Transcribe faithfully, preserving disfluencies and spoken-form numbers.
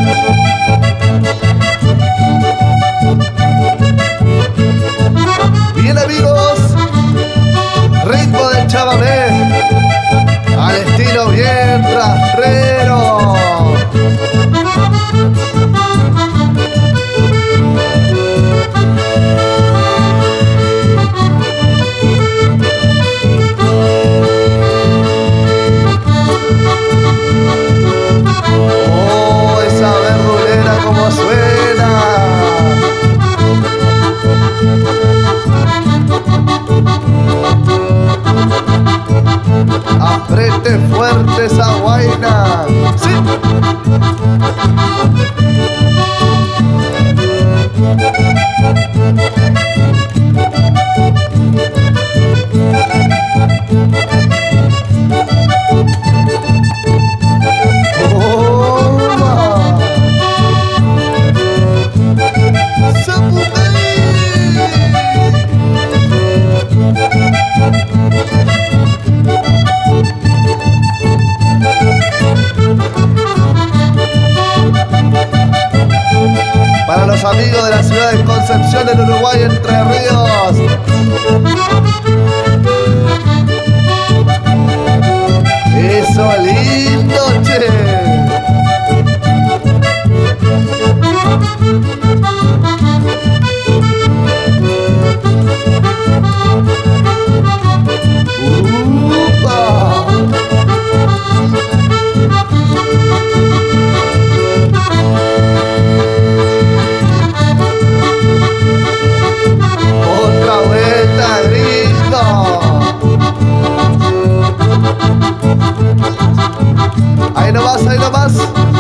Bien, amigos, ritmo del chamamé al estilo bien rastrero. Oh, esa verdulera como suena. Apriete fuerte esa guaina. Sí. Para los amigos de la ciudad de Concepción del Uruguay, Entre Ríos. Eso lindo, che. Ahí nomás, ahí nomás.